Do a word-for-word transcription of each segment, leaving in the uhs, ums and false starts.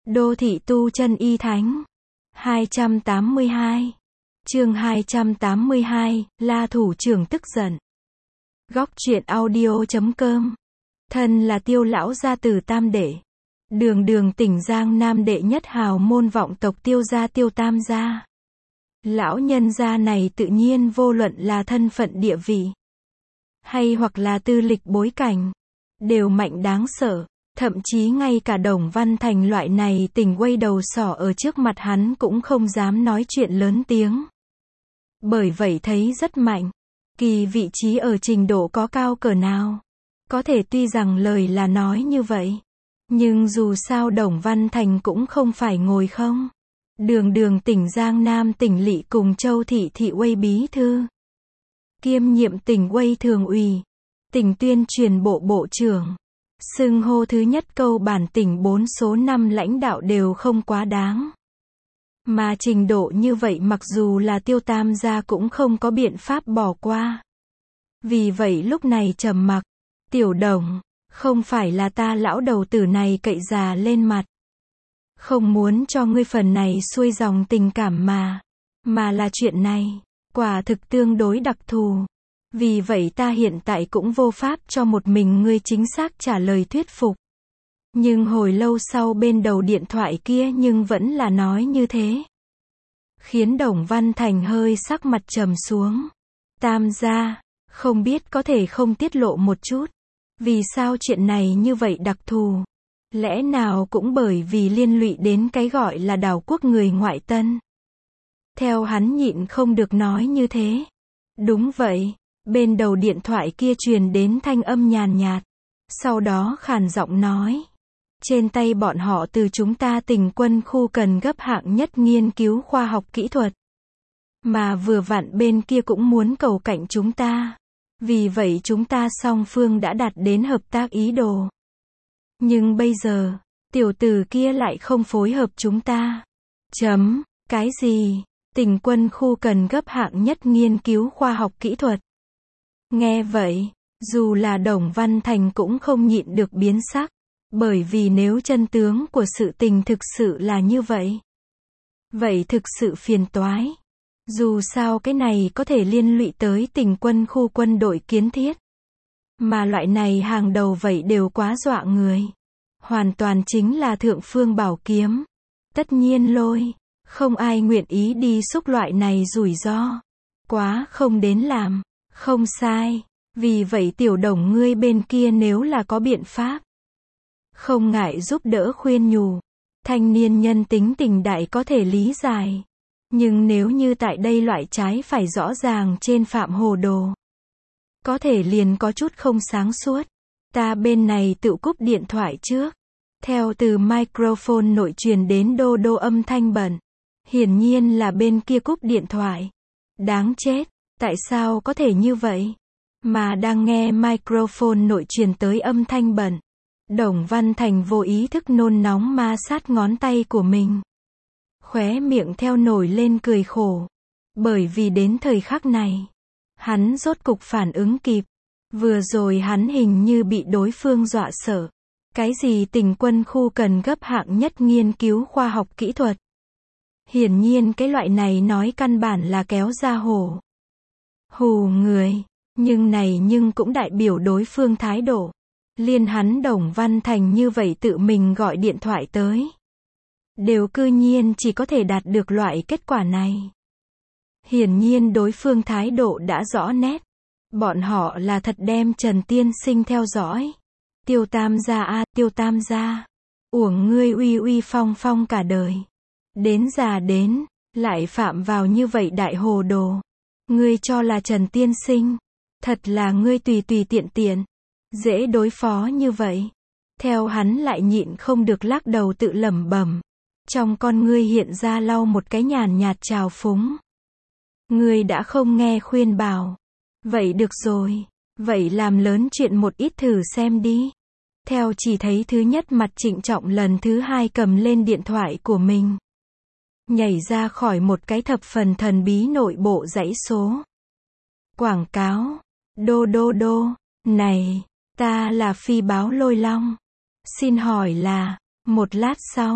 Đô thị tu chân y thánh. hai trăm tám mươi hai. Chương hai trăm tám mươi hai, La thủ trưởng tức giận. Góc truyện audio chấm com. Thân là Tiêu lão gia từ Tam Đệ. Đường đường tỉnh Giang Nam đệ nhất hào môn vọng tộc Tiêu gia Tiêu Tam gia. Lão nhân gia này tự nhiên vô luận là thân phận địa vị, hay hoặc là tư lịch bối cảnh, đều mạnh đáng sợ. Thậm chí ngay cả Đồng Văn Thành loại này tỉnh quay đầu sỏ ở trước mặt hắn cũng không dám nói chuyện lớn tiếng. Bởi vậy thấy rất mạnh. Kỳ vị trí ở trình độ có cao cỡ nào. Có thể tuy rằng lời là nói như vậy, nhưng dù sao Đồng Văn Thành cũng không phải ngồi không. Đường đường tỉnh Giang Nam tỉnh lỵ cùng Châu thị thị uây bí thư, kiêm nhiệm tỉnh uây thường ủy, tỉnh tuyên truyền bộ bộ trưởng. Xưng hô thứ nhất câu bản tỉnh bốn số năm lãnh đạo đều không quá đáng. Mà trình độ như vậy mặc dù là Tiêu Tam gia cũng không có biện pháp bỏ qua. Vì vậy lúc này trầm mặc. Tiểu Đồng, không phải là ta lão đầu tử này cậy già lên mặt. Không muốn cho ngươi phần này xuôi dòng tình cảm mà. Mà là chuyện này, quả thực tương đối đặc thù. Vì vậy ta hiện tại cũng vô pháp cho một mình ngươi chính xác trả lời thuyết phục. Nhưng hồi lâu sau bên đầu điện thoại kia nhưng vẫn là nói như thế. Khiến Đồng Văn Thành hơi sắc mặt trầm xuống. Tam gia, không biết có thể không tiết lộ một chút. Vì sao chuyện này như vậy đặc thù? Lẽ nào cũng bởi vì liên lụy đến cái gọi là đảo quốc người ngoại tân? Theo hắn nhịn không được nói như thế. Đúng vậy. Bên đầu điện thoại kia truyền đến thanh âm nhàn nhạt. Sau đó khàn giọng nói. Trên tay bọn họ từ chúng ta tỉnh quân khu cần gấp hạng nhất nghiên cứu khoa học kỹ thuật. Mà vừa vặn bên kia cũng muốn cầu cạnh chúng ta. Vì vậy chúng ta song phương đã đạt đến hợp tác ý đồ. Nhưng bây giờ, tiểu tử kia lại không phối hợp chúng ta. Chấm, cái gì? Tỉnh quân khu cần gấp hạng nhất nghiên cứu khoa học kỹ thuật. Nghe vậy, dù là Đồng Văn Thành cũng không nhịn được biến sắc. Bởi vì nếu chân tướng của sự tình thực sự là như vậy, vậy thực sự phiền toái. Dù sao cái này có thể liên lụy tới tỉnh quân khu quân đội kiến thiết. Mà loại này hàng đầu vậy đều quá dọa người. Hoàn toàn chính là thượng phương bảo kiếm. Tất nhiên lôi, không ai nguyện ý đi xúc loại này rủi ro. Quá không đến làm, không sai. Vì vậy Tiểu Đồng ngươi bên kia nếu là có biện pháp, không ngại giúp đỡ khuyên nhủ. Thanh niên nhân tính tình đại có thể lý giải. Nhưng nếu như tại đây loại trái phải rõ ràng trên phạm hồ đồ, có thể liền có chút không sáng suốt. Ta bên này tự cúp điện thoại trước. Theo từ microphone nội truyền đến đô đô âm thanh bẩn. Hiển nhiên là bên kia cúp điện thoại. Đáng chết, tại sao có thể như vậy? Mà đang nghe microphone nội truyền tới âm thanh bẩn. Đồng Văn Thành vô ý thức nôn nóng ma sát ngón tay của mình. Khóe miệng theo nổi lên cười khổ. Bởi vì đến thời khắc này, hắn rốt cục phản ứng kịp. Vừa rồi hắn hình như bị đối phương dọa sợ. Cái gì tỉnh quân khu cần gấp hạng nhất nghiên cứu khoa học kỹ thuật? Hiển nhiên cái loại này nói căn bản là kéo ra hổ. Hù người. Nhưng này nhưng cũng đại biểu đối phương thái độ. Liên hắn Đồng Văn Thành như vậy tự mình gọi điện thoại tới. Đều cư nhiên chỉ có thể đạt được loại kết quả này. Hiển nhiên đối phương thái độ đã rõ nét. Bọn họ là thật đem Trần Tiên Sinh theo dõi. Tiêu Tam gia a, Tiêu Tam gia. Uổng ngươi uy uy phong phong cả đời. Đến già đến, lại phạm vào như vậy đại hồ đồ. Ngươi cho là Trần Tiên Sinh. Thật là ngươi tùy tùy tiện tiện. Dễ đối phó như vậy. Theo hắn lại nhịn không được lắc đầu tự lẩm bẩm. Trong con ngươi hiện ra lau một cái nhàn nhạt trào phúng. Ngươi đã không nghe khuyên bảo. Vậy được rồi. Vậy làm lớn chuyện một ít thử xem đi. Theo chỉ thấy thứ nhất mặt trịnh trọng lần thứ hai cầm lên điện thoại của mình. Nhảy ra khỏi một cái thập phần thần bí nội bộ dãy số. Quảng cáo. Đô đô đô. Này. Ta là phi báo Lôi Long. Xin hỏi là. Một lát sau,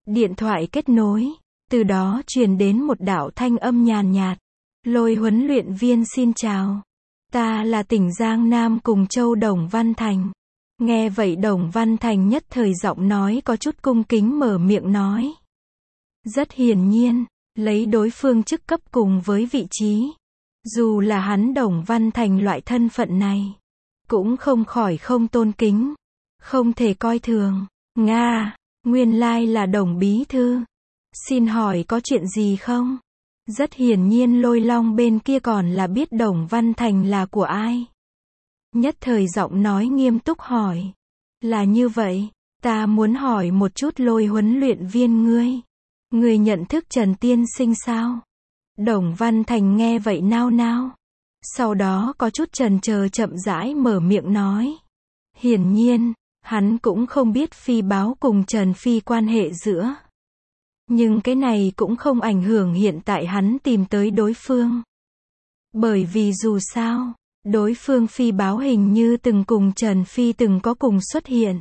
Điện thoại kết nối. Từ đó truyền đến một đạo thanh âm nhàn nhạt. Lôi huấn luyện viên xin chào. Ta là tỉnh Giang Nam Cùng Châu Đồng Văn Thành. Nghe vậy Đồng Văn Thành nhất thời giọng nói có chút cung kính mở miệng nói. Rất hiển nhiên, lấy đối phương chức cấp cùng với vị trí. Dù là hắn Đồng Văn Thành loại thân phận này, cũng không khỏi không tôn kính, không thể coi thường. Nga, nguyên lai là Đồng bí thư. Xin hỏi có chuyện gì không? Rất hiển nhiên Lôi Long bên kia còn là biết Đồng Văn Thành là của ai. Nhất thời giọng nói nghiêm túc hỏi. Là như vậy, ta muốn hỏi một chút Lôi huấn luyện viên ngươi. Ngươi nhận thức Trần Tiên Sinh sao? Đồng Văn Thành nghe vậy nao nao. Sau đó có chút chần chờ chậm rãi mở miệng nói. Hiển nhiên, hắn cũng không biết Phi Báo cùng Trần Phi quan hệ giữa. Nhưng cái này cũng không ảnh hưởng hiện tại hắn tìm tới đối phương. Bởi vì dù sao, đối phương Phi Báo hình như từng cùng Trần Phi từng có cùng xuất hiện.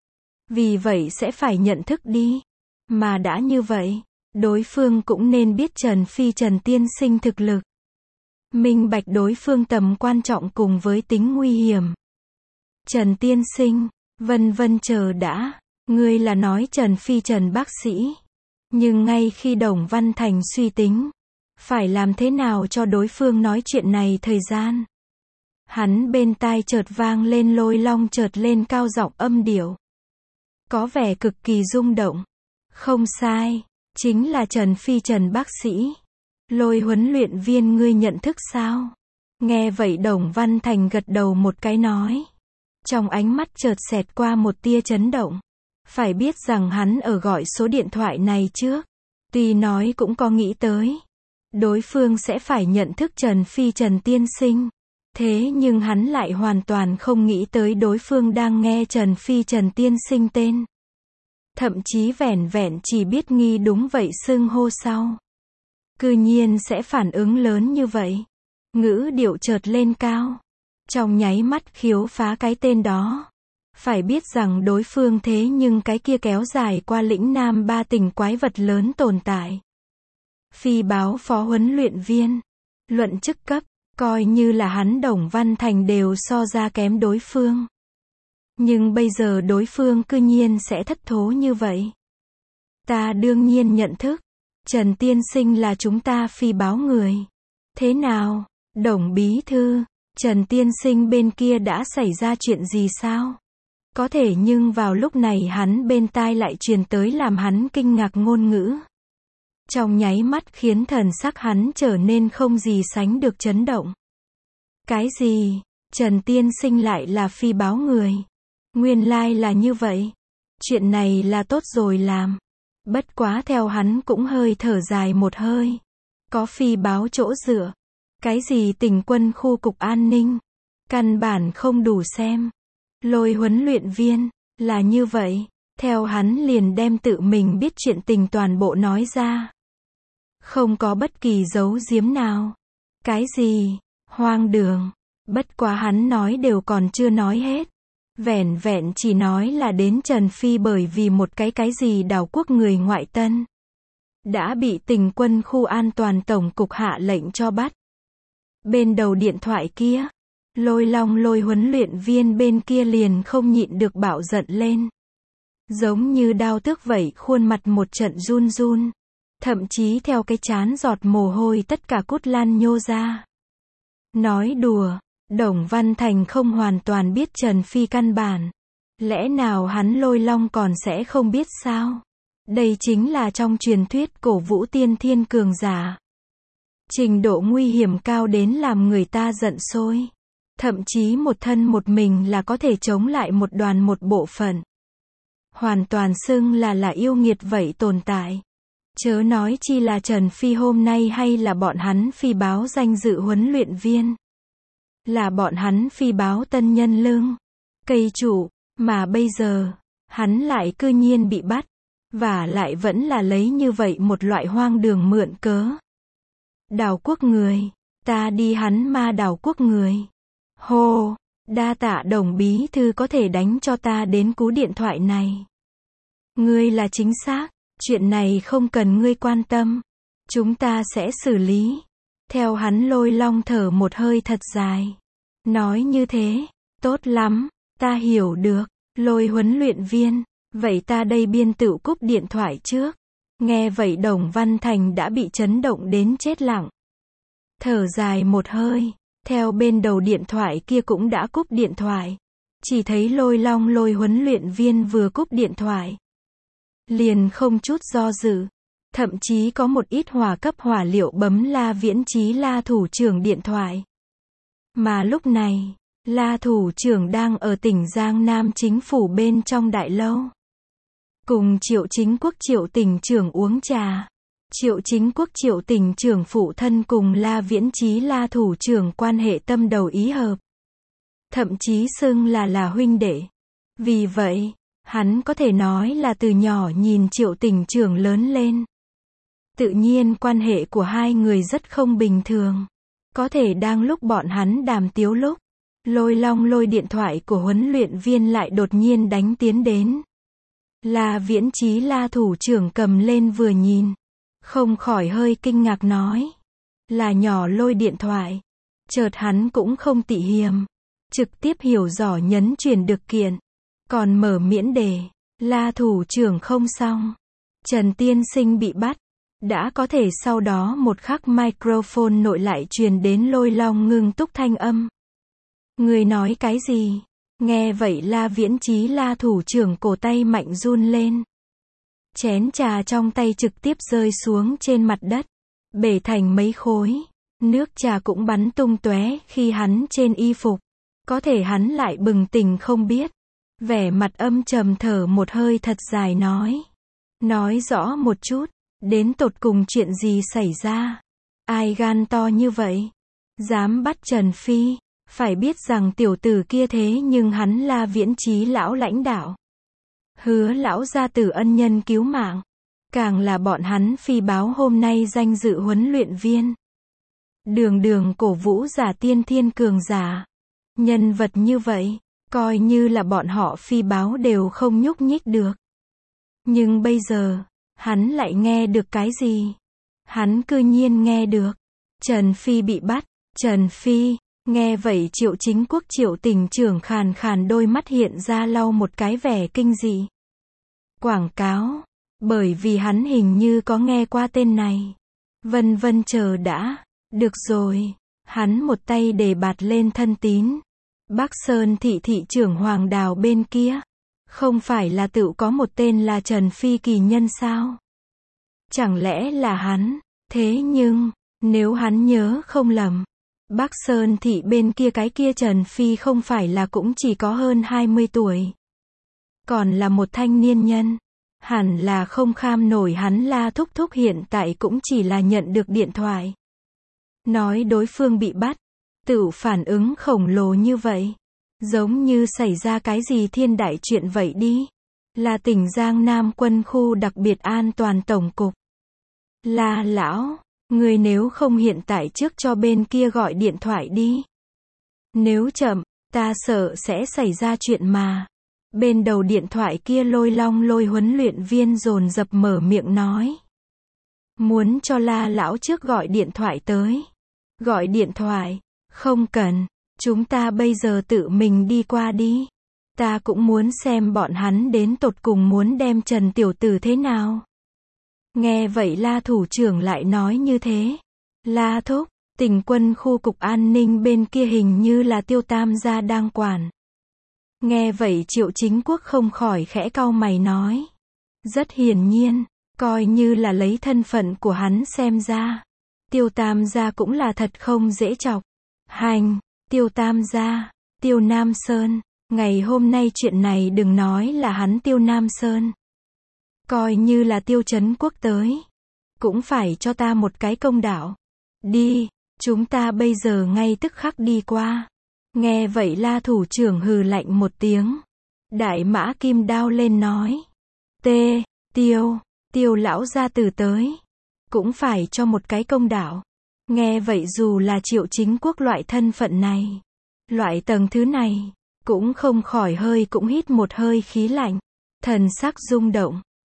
Vì vậy sẽ phải nhận thức đi. Mà đã như vậy, đối phương cũng nên biết Trần Phi Trần Tiên Sinh thực lực. Minh bạch đối phương tầm quan trọng cùng với tính nguy hiểm. Trần Tiên Sinh, vân vân chờ đã, ngươi là nói Trần Phi Trần bác sĩ. Nhưng ngay khi Đồng Văn Thành suy tính, phải làm thế nào cho đối phương nói chuyện này thời gian. Hắn bên tai chợt vang lên Lôi Long chợt lên cao giọng âm điệu. Có vẻ cực kỳ rung động. Không sai, chính là Trần Phi Trần bác sĩ. Lôi huấn luyện viên ngươi nhận thức sao? Nghe vậy Đồng Văn Thành gật đầu một cái nói. Trong ánh mắt chợt xẹt qua một tia chấn động. Phải biết rằng hắn ở gọi số điện thoại này trước. Tuy nói cũng có nghĩ tới. Đối phương sẽ phải nhận thức Trần Phi Trần Tiên Sinh. Thế nhưng hắn lại hoàn toàn không nghĩ tới đối phương đang nghe Trần Phi Trần Tiên Sinh tên. Thậm chí vẻn vẹn chỉ biết nghi đúng vậy xưng hô sau. Cư nhiên sẽ phản ứng lớn như vậy. Ngữ điệu chợt lên cao. Trong nháy mắt khiếu phá cái tên đó. Phải biết rằng đối phương thế nhưng cái kia kéo dài qua lĩnh Nam ba tỉnh quái vật lớn tồn tại. Phi Báo phó huấn luyện viên. Luận chức cấp, coi như là hắn Đồng Văn Thành đều so ra kém đối phương. Nhưng bây giờ đối phương cư nhiên sẽ thất thố như vậy. Ta đương nhiên nhận thức. Trần Tiên Sinh là chúng ta Phi Báo người. Thế nào, Đồng bí thư, Trần Tiên Sinh bên kia đã xảy ra chuyện gì sao? Có thể nhưng vào lúc này hắn bên tai lại truyền tới làm hắn kinh ngạc ngôn ngữ. Trong nháy mắt khiến thần sắc hắn trở nên không gì sánh được chấn động. Cái gì? Trần Tiên Sinh lại là Phi Báo người. Nguyên lai là như vậy. Chuyện này là tốt rồi làm. Bất quá theo hắn cũng hơi thở dài một hơi. Có Phi Báo chỗ dựa. Cái gì tỉnh quân khu cục an ninh. Căn bản không đủ xem. Lôi huấn luyện viên, là như vậy. Theo hắn liền đem tự mình biết chuyện tình toàn bộ nói ra. Không có bất kỳ giấu giếm nào. Cái gì? Hoang đường. Bất quá hắn nói đều còn chưa nói hết. Vẻn vẹn chỉ nói là đến Trần Phi bởi vì một cái cái gì đảo quốc người ngoại tân. Đã bị tỉnh quân khu an toàn tổng cục hạ lệnh cho bắt. Bên đầu điện thoại kia, Lôi Long Lôi huấn luyện viên bên kia liền không nhịn được bạo giận lên. Giống như đao tước vậy khuôn mặt một trận run run. Thậm chí theo cái chán giọt mồ hôi tất cả cút lan nhô ra. Nói đùa, Đồng Văn Thành không hoàn toàn biết Trần Phi căn bản. Lẽ nào hắn Lôi Long còn sẽ không biết sao? Đây chính là trong truyền thuyết cổ vũ tiên thiên cường giả. Trình độ nguy hiểm cao đến làm người ta giận sôi. Thậm chí một thân một mình là có thể chống lại một đoàn một bộ phận. Hoàn toàn xưng là là yêu nghiệt vậy tồn tại. Chớ nói chi là Trần Phi hôm nay hay là bọn hắn Phi Báo danh dự huấn luyện viên. Là bọn hắn Phi Báo tân nhân lương. Cây chủ, mà bây giờ, hắn lại cư nhiên bị bắt. Và lại vẫn là lấy như vậy một loại hoang đường mượn cớ. Đảo quốc người, ta đi hắn ma đảo quốc người. Hô, đa tạ Đồng bí thư có thể đánh cho ta đến cú điện thoại này. Ngươi là chính xác, Chuyện này không cần ngươi quan tâm. Chúng ta sẽ xử lý. Theo hắn Lôi Long thở một hơi thật dài. Nói như thế, tốt lắm, ta hiểu được. Lôi huấn luyện viên, vậy ta đây biên tựu cúp điện thoại trước. Nghe vậy Đồng Văn Thành đã bị chấn động đến chết lặng. Thở dài một hơi, theo bên đầu điện thoại kia cũng đã cúp điện thoại. Chỉ thấy Lôi Long Lôi huấn luyện viên vừa cúp điện thoại. Liền không chút do dự. Thậm chí có một ít hỏa cấp hỏa liệu bấm La Viễn Chí La thủ trưởng điện thoại. Mà lúc này, La thủ trưởng đang ở tỉnh Giang Nam chính phủ bên trong đại lâu. Cùng Triệu Chính Quốc Triệu tỉnh trưởng uống trà. Triệu Chính Quốc Triệu tỉnh trưởng phụ thân cùng La Viễn Chí La thủ trưởng quan hệ tâm đầu ý hợp. Thậm chí xưng là là huynh đệ. Vì vậy, hắn có thể nói là từ nhỏ nhìn Triệu tỉnh trưởng lớn lên. Tự nhiên quan hệ của hai người rất không bình thường. Có thể đang lúc bọn hắn đàm tiếu lúc, Lôi Long Lôi điện thoại của huấn luyện viên lại đột nhiên đánh tiến đến. La Viễn Chí La thủ trưởng cầm lên vừa nhìn, không khỏi hơi kinh ngạc nói. Là nhỏ Lôi điện thoại. Chợt hắn cũng không tị hiềm. Trực tiếp hiểu rõ nhấn chuyển được kiện. Còn mở miễn đề. La thủ trưởng không xong. Trần tiên sinh bị bắt. Đã có thể sau đó một khắc microphone nội lại truyền đến Lôi Long ngưng túc thanh âm. Người nói cái gì? Nghe vậy La Viễn Chí La thủ trưởng cổ tay mạnh run lên. Chén trà trong tay trực tiếp rơi xuống trên mặt đất. Bể thành mấy khối. Nước trà cũng bắn tung tóe khi hắn trên y phục. Có thể hắn lại bừng tỉnh không biết. Vẻ mặt âm trầm thở một hơi thật dài nói. Nói rõ một chút. Đến tột cùng chuyện gì xảy ra? Ai gan to như vậy? Dám bắt Trần Phi? Phải biết rằng tiểu tử kia thế nhưng hắn La Viễn Chí lão lãnh đạo. Hứa lão gia tử ân nhân cứu mạng. Càng là bọn hắn phi báo hôm nay danh dự huấn luyện viên. Đường đường cổ vũ giả tiên thiên cường giả. Nhân vật như vậy, coi như là bọn họ phi báo đều không nhúc nhích được. Nhưng bây giờ, hắn lại nghe được cái gì? Hắn cư nhiên nghe được. Trần Phi bị bắt. Trần Phi, nghe vậy Triệu Chính Quốc Triệu tỉnh trưởng khàn khàn đôi mắt hiện ra lau một cái vẻ kinh dị. Quảng cáo. Bởi vì hắn hình như có nghe qua tên này. Vân vân chờ đã. Được rồi. Hắn một tay đề bạt lên thân tín. Bắc Sơn thị thị trưởng Hoàng Đào bên kia. Không phải là tự có một tên là Trần Phi kỳ nhân sao? Chẳng lẽ là hắn? Thế nhưng, nếu hắn nhớ không lầm, Bắc Sơn thị bên kia cái kia Trần Phi không phải là cũng chỉ có hơn hai mươi tuổi. Còn là một thanh niên nhân. Hẳn là không kham nổi hắn La thúc thúc hiện tại cũng chỉ là nhận được điện thoại. Nói đối phương bị bắt. Tự phản ứng khổng lồ như vậy. Giống như xảy ra cái gì thiên đại chuyện vậy đi. Là tỉnh Giang Nam quân khu đặc biệt an toàn tổng cục. La lão, người nếu không hiện tại trước cho bên kia gọi điện thoại đi. Nếu chậm, ta sợ sẽ xảy ra chuyện mà. Bên đầu điện thoại kia Lôi Long Lôi huấn luyện viên dồn dập mở miệng nói. Muốn cho La lão trước gọi điện thoại tới. Gọi điện thoại, không cần, chúng ta bây giờ tự mình đi qua đi. Ta cũng muốn xem bọn hắn đến tột cùng muốn đem Trần tiểu tử thế nào. Nghe vậy La thủ trưởng lại nói như thế. La thúc, tỉnh quân khu cục an ninh bên kia hình như là Tiêu Tam gia đang quản. Nghe vậy Triệu Chính Quốc không khỏi khẽ cau mày nói. Rất hiển nhiên, coi như là lấy thân phận của hắn xem ra. Tiêu Tam gia cũng là thật không dễ chọc. Hành, Tiêu Tam gia, Tiêu Nam Sơn, ngày hôm nay chuyện này đừng nói là hắn Tiêu Nam Sơn. Coi như là Tiêu Trấn Quốc tới. Cũng phải cho ta một cái công đạo. Đi, chúng ta bây giờ ngay tức khắc đi qua. Nghe vậy La thủ trưởng hừ lạnh một tiếng. Đại mã kim đao lên nói. Tê, Tiêu, Tiêu lão gia tử tới. Cũng phải cho một cái công đạo. Nghe vậy dù là Triệu Chính Quốc loại thân phận này. Loại tầng thứ này. Cũng không khỏi hơi cũng hít một hơi khí lạnh. Thần sắc rung động.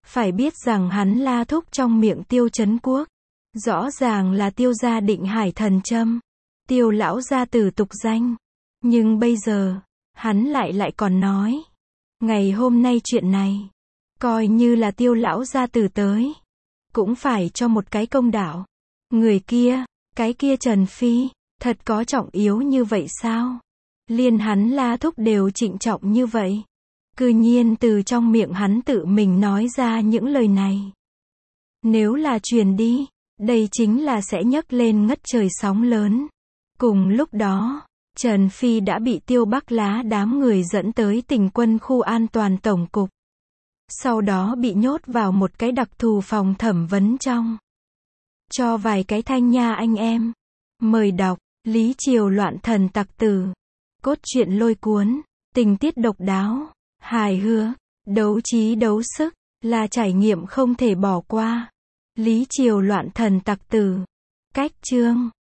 Phải biết rằng hắn La Thúc trong miệng Tiêu Chấn Quốc, rõ ràng là Tiêu gia Định Hải thần châm, Tiêu lão gia tử tục danh. Nhưng bây giờ, hắn lại lại còn nói, ngày hôm nay chuyện này, coi như là Tiêu lão gia tử tới, cũng phải cho một cái công đạo. Người kia, cái kia Trần Phi, thật có trọng yếu như vậy sao? Liên hắn La Thúc đều trịnh trọng như vậy. Cư nhiên từ trong miệng hắn tự mình nói ra những lời này. Nếu là truyền đi, đây chính là sẽ nhấc lên ngất trời sóng lớn. Cùng lúc đó, Trần Phi đã bị Tiêu Bắc Lá đám người dẫn tới Tình Quân khu an toàn tổng cục. Sau đó bị nhốt vào một cái đặc thù phòng thẩm vấn trong. Cho vài cái thanh nha anh em. Mời đọc, Lý Triều loạn thần tặc tử. Cốt truyện lôi cuốn, tình tiết độc đáo, hài hước, đấu trí đấu sức, là trải nghiệm không thể bỏ qua. Lý Triều loạn thần tặc tử. Cách chương